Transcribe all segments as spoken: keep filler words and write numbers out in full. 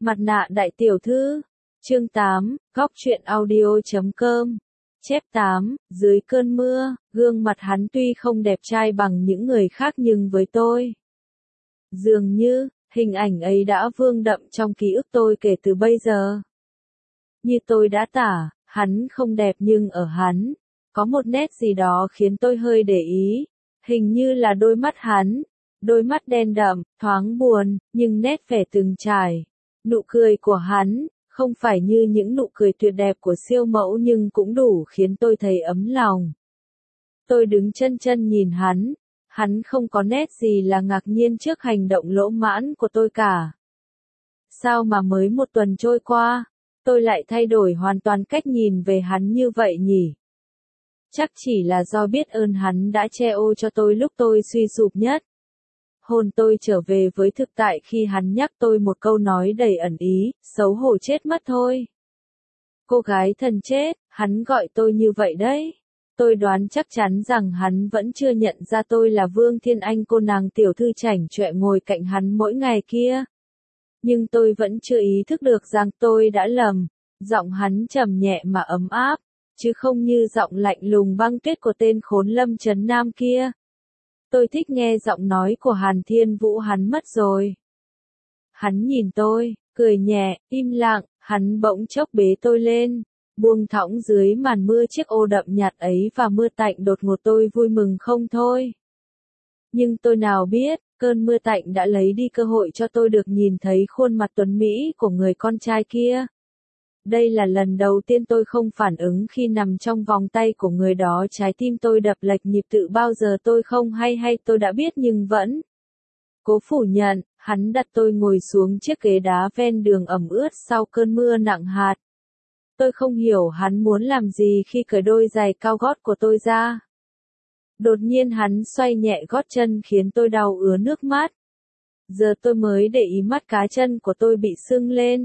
Mặt nạ đại tiểu thư, chương tám, góc truyện audio.com, chép tám, dưới cơn mưa, gương mặt hắn tuy không đẹp trai bằng những người khác nhưng với tôi, dường như, hình ảnh ấy đã vương đậm trong ký ức tôi kể từ bây giờ. Như tôi đã tả, hắn không đẹp nhưng ở hắn, có một nét gì đó khiến tôi hơi để ý, hình như là đôi mắt hắn, đôi mắt đen đậm, thoáng buồn, nhưng nét vẻ từng trải. Nụ cười của hắn, không phải như những nụ cười tuyệt đẹp của siêu mẫu nhưng cũng đủ khiến tôi thấy ấm lòng. Tôi đứng chân chân nhìn hắn, hắn không có nét gì là ngạc nhiên trước hành động lỗ mãn của tôi cả. Sao mà mới một tuần trôi qua, tôi lại thay đổi hoàn toàn cách nhìn về hắn như vậy nhỉ? Chắc chỉ là do biết ơn hắn đã che ô cho tôi lúc tôi suy sụp nhất. Hồn tôi trở về với thực tại khi hắn nhắc tôi một câu nói đầy ẩn ý, xấu hổ chết mất thôi. Cô gái thần chết, hắn gọi tôi như vậy đấy. Tôi đoán chắc chắn rằng hắn vẫn chưa nhận ra tôi là Vương Thiên Anh, cô nàng tiểu thư chảnh chọe ngồi cạnh hắn mỗi ngày kia. Nhưng tôi vẫn chưa ý thức được rằng tôi đã lầm. Giọng hắn trầm nhẹ mà ấm áp, chứ không như giọng lạnh lùng băng tuyết của tên khốn Lâm Trấn Nam kia. Tôi thích nghe giọng nói của Hàn Thiên Vũ, hắn mất rồi. Hắn nhìn tôi, cười nhẹ, im lặng, hắn bỗng chốc bế tôi lên, buông thõng dưới màn mưa chiếc ô đậm nhạt ấy và mưa tạnh đột ngột. Tôi vui mừng không thôi. Nhưng tôi nào biết, cơn mưa tạnh đã lấy đi cơ hội cho tôi được nhìn thấy khuôn mặt tuấn mỹ của người con trai kia. Đây là lần đầu tiên tôi không phản ứng khi nằm trong vòng tay của người đó. Trái tim tôi đập lệch nhịp, tự bao giờ tôi không hay hay tôi đã biết nhưng vẫn cố phủ nhận. Hắn đặt tôi ngồi xuống chiếc ghế đá ven đường ẩm ướt sau cơn mưa nặng hạt. Tôi không hiểu hắn muốn làm gì khi cởi đôi giày cao gót của tôi ra. Đột nhiên hắn xoay nhẹ gót chân khiến tôi đau ứa nước mắt. Giờ tôi mới để ý mắt cá chân của tôi bị sưng lên.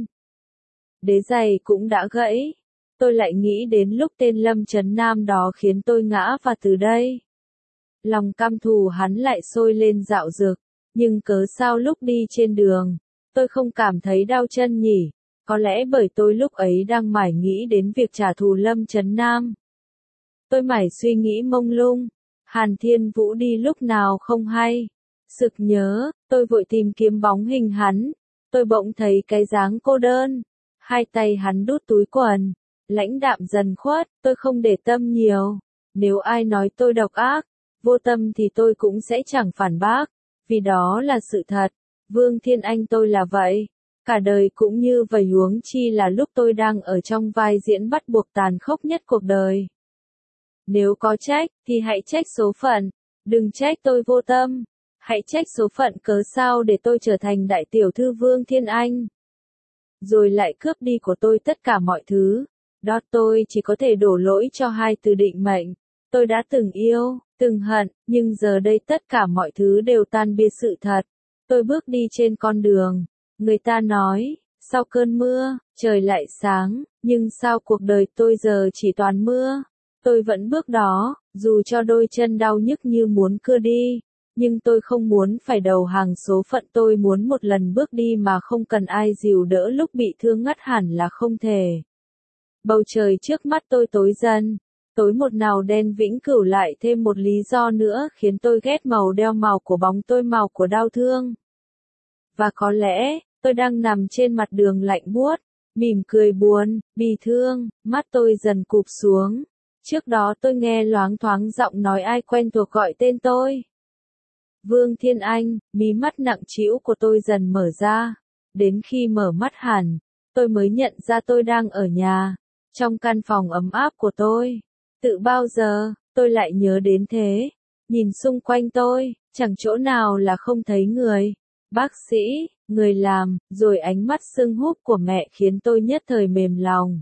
Đế giày cũng đã gãy. Tôi lại nghĩ đến lúc tên Lâm Trấn Nam đó khiến tôi ngã, và từ đây lòng căm thù hắn lại sôi lên dạo dực. Nhưng cớ sao lúc đi trên đường tôi không cảm thấy đau chân nhỉ? Có lẽ bởi tôi lúc ấy đang mải nghĩ đến việc trả thù Lâm Trấn Nam. Tôi mải suy nghĩ mông lung. Hàn Thiên Vũ đi lúc nào không hay. Sực nhớ, tôi vội tìm kiếm bóng hình hắn. Tôi bỗng thấy cái dáng cô đơn. Hai tay hắn đút túi quần, lãnh đạm dần khuất. Tôi không để tâm nhiều. Nếu ai nói tôi độc ác, vô tâm thì tôi cũng sẽ chẳng phản bác, vì đó là sự thật. Vương Thiên Anh tôi là vậy. Cả đời cũng như vậy, huống chi là lúc tôi đang ở trong vai diễn bắt buộc tàn khốc nhất cuộc đời. Nếu có trách, thì hãy trách số phận. Đừng trách tôi vô tâm. Hãy trách số phận cớ sao để tôi trở thành đại tiểu thư Vương Thiên Anh. Rồi lại cướp đi của tôi tất cả mọi thứ. Đó, tôi chỉ có thể đổ lỗi cho hai từ định mệnh. Tôi đã từng yêu, từng hận, nhưng giờ đây tất cả mọi thứ đều tan biến sự thật. Tôi bước đi trên con đường. Người ta nói, sau cơn mưa, trời lại sáng, nhưng sao cuộc đời tôi giờ chỉ toàn mưa? Tôi vẫn bước đó, dù cho đôi chân đau nhức như muốn cưa đi. Nhưng tôi không muốn phải đầu hàng số phận, tôi muốn một lần bước đi mà không cần ai dìu đỡ lúc bị thương ngất hẳn là không thể. Bầu trời trước mắt tôi tối dần, tối một nào đen vĩnh cửu, lại thêm một lý do nữa khiến tôi ghét màu đeo màu của bóng tôi, màu của đau thương. Và có lẽ, tôi đang nằm trên mặt đường lạnh buốt, mỉm cười buồn, bi thương, mắt tôi dần cụp xuống. Trước đó tôi nghe loáng thoáng giọng nói ai quen thuộc gọi tên tôi. Vương Thiên Anh. Mí mắt nặng trĩu của tôi dần mở ra. Đến khi mở mắt hẳn, tôi mới nhận ra tôi đang ở nhà, trong căn phòng ấm áp của tôi. Tự bao giờ, tôi lại nhớ đến thế. Nhìn xung quanh tôi, chẳng chỗ nào là không thấy người. Bác sĩ, người làm, rồi ánh mắt sưng húp của mẹ khiến tôi nhất thời mềm lòng.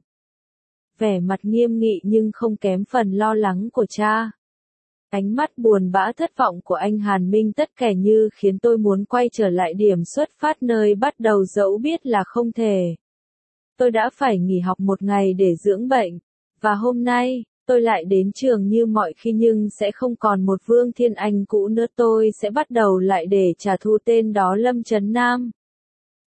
Vẻ mặt nghiêm nghị nhưng không kém phần lo lắng của cha. Ánh mắt buồn bã thất vọng của anh Hàn Minh, tất cả như khiến tôi muốn quay trở lại điểm xuất phát nơi bắt đầu, dẫu biết là không thể. Tôi đã phải nghỉ học một ngày để dưỡng bệnh, và hôm nay, tôi lại đến trường như mọi khi, nhưng sẽ không còn một Vương Thiên Anh cũ nữa. Tôi sẽ bắt đầu lại để trả thù tên đó Lâm Trấn Nam.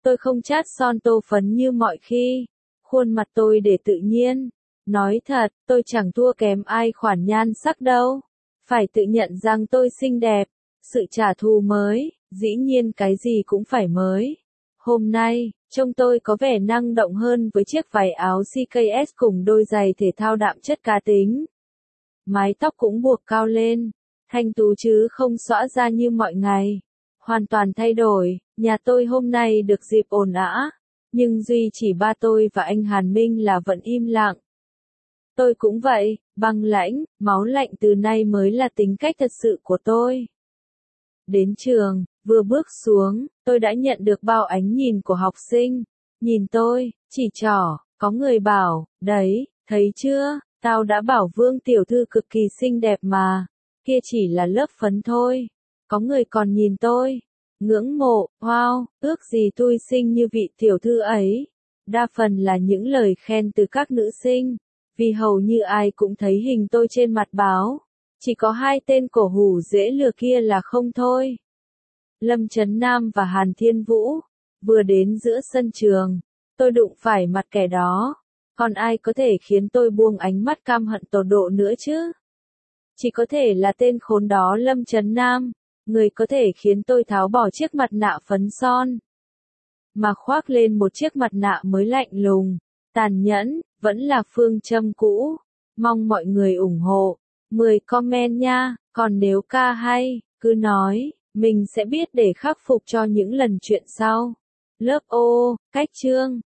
Tôi không chát son tô phấn như mọi khi. Khuôn mặt tôi để tự nhiên. Nói thật, tôi chẳng thua kém ai khoản nhan sắc đâu. Phải tự nhận rằng tôi xinh đẹp. Sự trả thù mới, dĩ nhiên cái gì cũng phải mới. Hôm nay, trông tôi có vẻ năng động hơn với chiếc váy áo xê ca ét cùng đôi giày thể thao đạm chất cá tính. Mái tóc cũng buộc cao lên, thanh tú chứ không xõa ra như mọi ngày. Hoàn toàn thay đổi, nhà tôi hôm nay được dịp ồn ào, nhưng duy chỉ ba tôi và anh Hàn Minh là vẫn im lặng. Tôi cũng vậy, băng lãnh, máu lạnh từ nay mới là tính cách thật sự của tôi. Đến trường, vừa bước xuống, tôi đã nhận được bao ánh nhìn của học sinh. Nhìn tôi, chỉ trỏ, có người bảo, đấy, thấy chưa, tao đã bảo Vương tiểu thư cực kỳ xinh đẹp mà, kia chỉ là lớp phấn thôi. Có người còn nhìn tôi, ngưỡng mộ, wow, ước gì tôi xinh như vị tiểu thư ấy. Đa phần là những lời khen từ các nữ sinh, vì hầu như ai cũng thấy hình tôi trên mặt báo. Chỉ có hai tên cổ hủ dễ lừa kia là không thôi. Lâm Chấn Nam và Hàn Thiên Vũ, vừa đến giữa sân trường, tôi đụng phải mặt kẻ đó. Còn ai có thể khiến tôi buông ánh mắt căm hận tột độ nữa chứ? Chỉ có thể là tên khốn đó Lâm Chấn Nam, người có thể khiến tôi tháo bỏ chiếc mặt nạ phấn son, mà khoác lên một chiếc mặt nạ mới lạnh lùng, tàn nhẫn, vẫn là phương châm cũ. Mong mọi người ủng hộ. mười comment nha, còn nếu ca hay, cứ nói, mình sẽ biết để khắc phục cho những lần chuyện sau. Lớp O, cách chương.